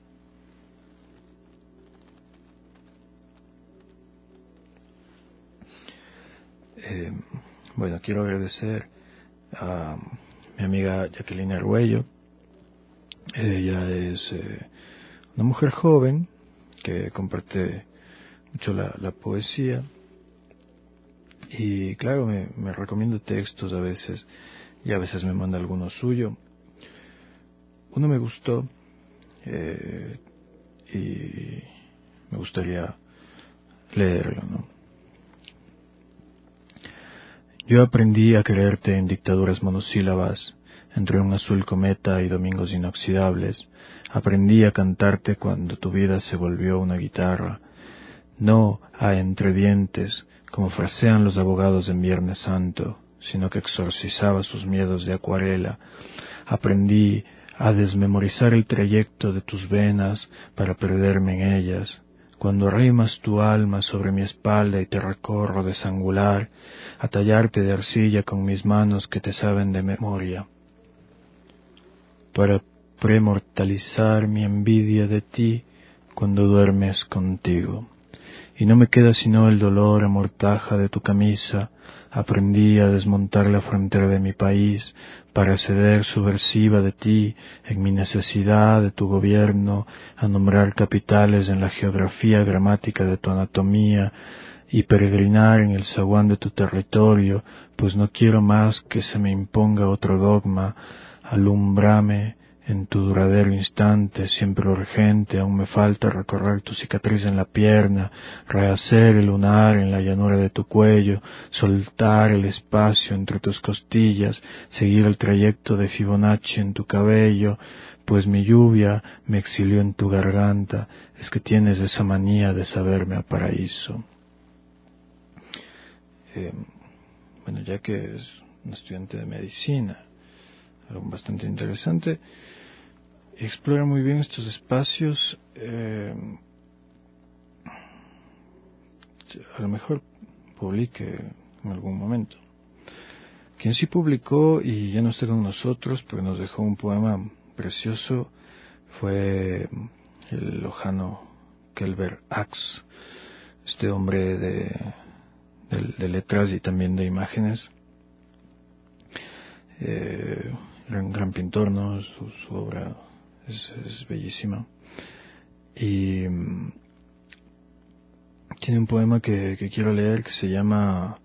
Eh, bueno, quiero agradecer a mi amiga Jacqueline Arguello. Ella es eh, una mujer joven que comparte mucho la, la poesía y claro, me, me recomienda textos a veces y a veces me manda alguno suyo. Uno me gustó eh, y me gustaría leerlo, ¿no? Yo aprendí a creerte en dictaduras monosílabas, entre un azul cometa y domingos inoxidables. Aprendí a cantarte cuando tu vida se volvió una guitarra, no a entre dientes, como frasean los abogados en Viernes Santo, sino que exorcizaba sus miedos de acuarela. Aprendí a desmemorizar el trayecto de tus venas para perderme en ellas. Cuando arrimas tu alma sobre mi espalda y te recorro desangular, a tallarte de arcilla con mis manos que te saben de memoria, para premortalizar mi envidia de ti cuando duermes contigo. Y no me queda sino el dolor a mortaja de tu camisa, Aprendí a desmontar la frontera de mi país para ceder subversiva de ti en mi necesidad de tu gobierno, a nombrar capitales en la geografía gramática de tu anatomía y peregrinar en el zaguán de tu territorio, pues no quiero más que se me imponga otro dogma. Alumbrame en tu duradero instante, siempre urgente, aún me falta recorrer tu cicatriz en la pierna, rehacer el lunar en la llanura de tu cuello, soltar el espacio entre tus costillas, seguir el trayecto de Fibonacci en tu cabello, pues mi lluvia me exilió en tu garganta, es que tienes esa manía de saberme a paraíso. Eh, bueno, ya que es un estudiante de medicina, algo bastante interesante, explora muy bien estos espacios. Eh, a lo mejor publique en algún momento. Quien sí publicó y ya no está con nosotros, pero nos dejó un poema precioso, fue el lojano Kelber Ax, este hombre de, de, de letras y también de imágenes. Eh, gran, gran pintor, ¿no? Su, su obra es, es bellísima. Y um, tiene un poema que, que quiero leer que se llama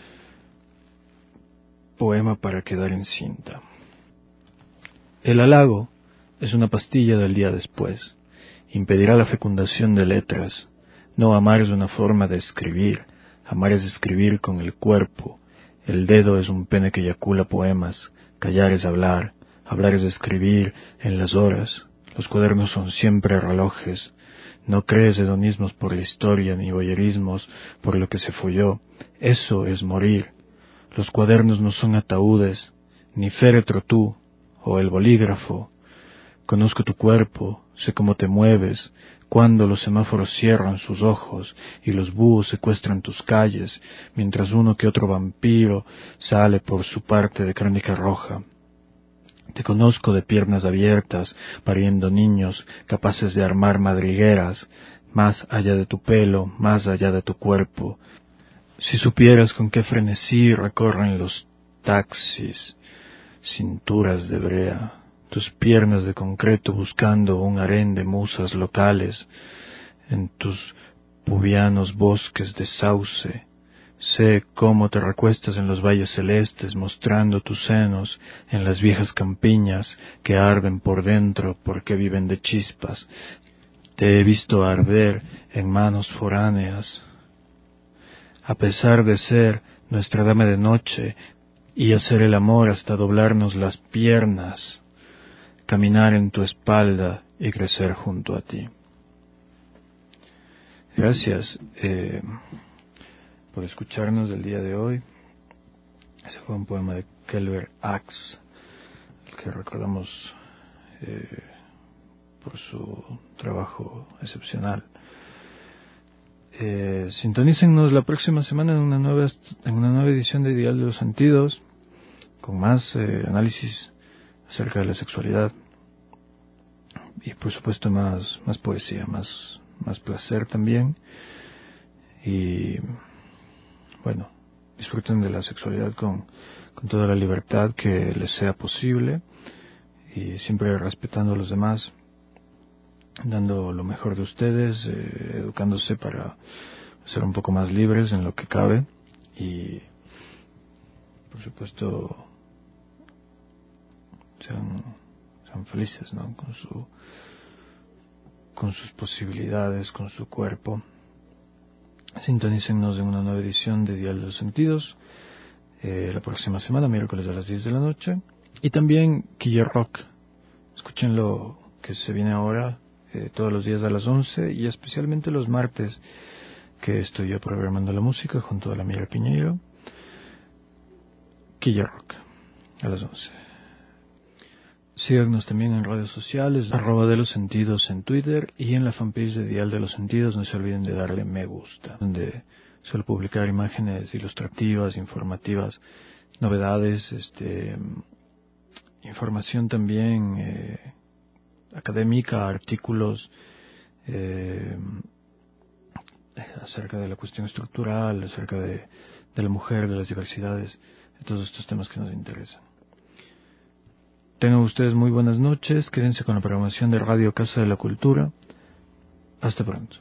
Poema para quedar encinta. El halago es una pastilla del día después. Impedirá la fecundación de letras. No amar es una forma de escribir. Amar es escribir con el cuerpo. El dedo es un pene que eyacula poemas. Callar es hablar. Hablar es escribir en las horas. Los cuadernos son siempre relojes. No crees hedonismos por la historia, ni voyerismos por lo que se folló. Eso es morir. Los cuadernos no son ataúdes, ni féretro tú, o el bolígrafo. Conozco tu cuerpo, sé cómo te mueves, cuando los semáforos cierran sus ojos y los búhos secuestran tus calles, mientras uno que otro vampiro sale por su parte de crónica roja. Te conozco de piernas abiertas, pariendo niños capaces de armar madrigueras, más allá de tu pelo, más allá de tu cuerpo. Si supieras con qué frenesí recorren los taxis, cinturas de brea, tus piernas de concreto buscando un harén de musas locales, en tus pubianos bosques de sauce. Sé cómo te recuestas en los valles celestes mostrando tus senos en las viejas campiñas que arden por dentro porque viven de chispas. Te he visto arder en manos foráneas, a pesar de ser nuestra dama de noche y hacer el amor hasta doblarnos las piernas, caminar en tu espalda y crecer junto a ti. Gracias eh, por escucharnos del día de hoy. Ese fue un poema de Kelber Ax, el que recordamos eh, por su trabajo excepcional. Eh, sintonícennos la próxima semana en una nueva en una nueva edición de Ideal de los Sentidos, con más eh, análisis acerca de la sexualidad y por supuesto más más poesía, más más placer también. Y bueno, disfruten de la sexualidad con, con toda la libertad que les sea posible y siempre respetando a los demás, dando lo mejor de ustedes, eh, educándose para ser un poco más libres en lo que cabe y por supuesto sean, sean felices, ¿no? Con su con sus posibilidades, con su cuerpo. Sintonícennos en una nueva edición de Dial de los Sentidos eh, la próxima semana, miércoles a las diez de la noche, y también Killer Rock. Escúchenlo, que se viene ahora eh, todos los días a las once y especialmente los martes, que estoy yo programando la música junto a la Mira Piñeiro. Killer Rock a las once. Síganos también en redes sociales, arroba de los sentidos en Twitter y en la fanpage de Dial de los Sentidos. No se olviden de darle me gusta, donde suelo publicar imágenes ilustrativas, informativas, novedades, este, información también eh, académica, artículos, eh, acerca de la cuestión estructural, acerca de, de la mujer, de las diversidades, de todos estos temas que nos interesan. Tengan ustedes muy buenas noches, quédense con la programación de Radio Casa de la Cultura. Hasta pronto.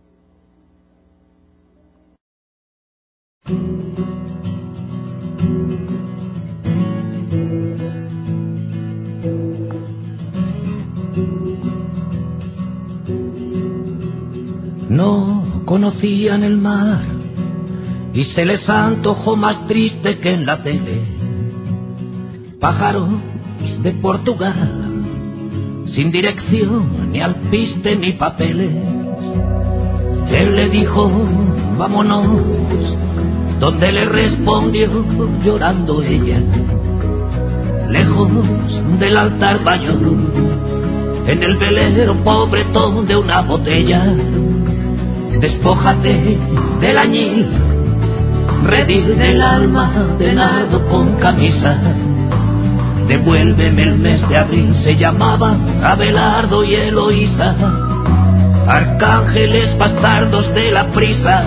No conocían el mar y se les antojó más triste que en la tele. Pájaros de Portugal, sin dirección, ni alpiste, ni papeles. Él le dijo, vámonos, donde le respondió llorando ella, lejos del altar mayor, en el velero pobretón de una botella. Despójate del añil, redil del alma de nardo con camisa. Devuélveme el mes de abril, se llamaba Abelardo y Eloísa, arcángeles bastardos de la prisa.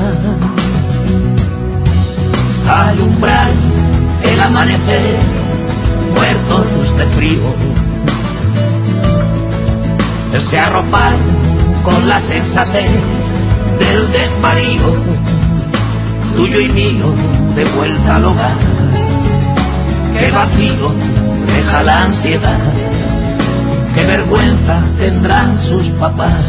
Alumbrar el amanecer, muertos de frío, se arropan con la sensatez del desvarío, tuyo y mío, de vuelta al hogar. Qué vacío deja la ansiedad, qué vergüenza tendrán sus papás.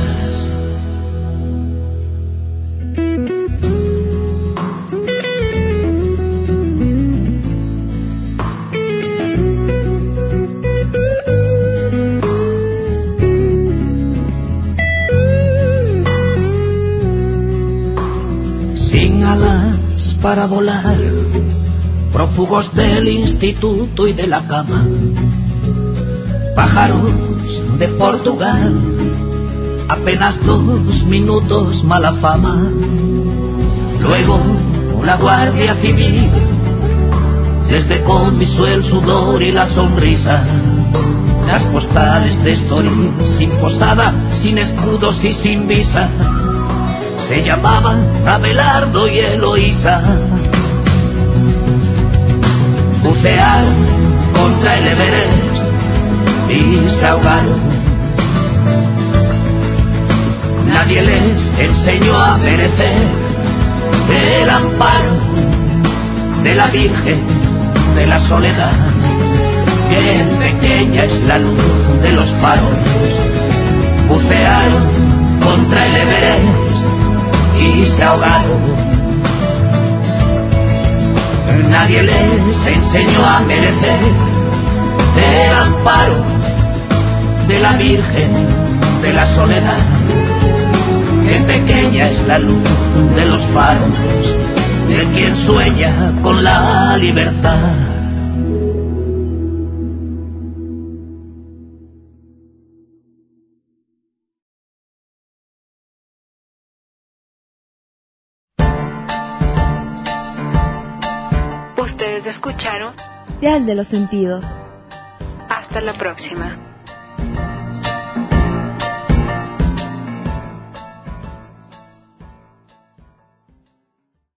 Sin alas para volar, prófugos del instituto y de la cama, pájaros de Portugal, apenas dos minutos mala fama. Luego la Guardia Civil les decomisó el sudor y la sonrisa, las postales de Estoril, sin posada, sin escudos y sin visa. Se llamaban Abelardo y Eloísa. Bucear contra el Everest y se ahogaron. Nadie les enseñó a merecer el amparo de la Virgen de la Soledad. Qué pequeña es la luz de los faros. Bucearon contra el Everest y se ahogaron. Nadie les enseñó a merecer el amparo de la Virgen de la Soledad. Qué pequeña es la luz de los faros de quien sueña con la libertad. Ustedes escucharon Dial de los Sentidos. Hasta la próxima.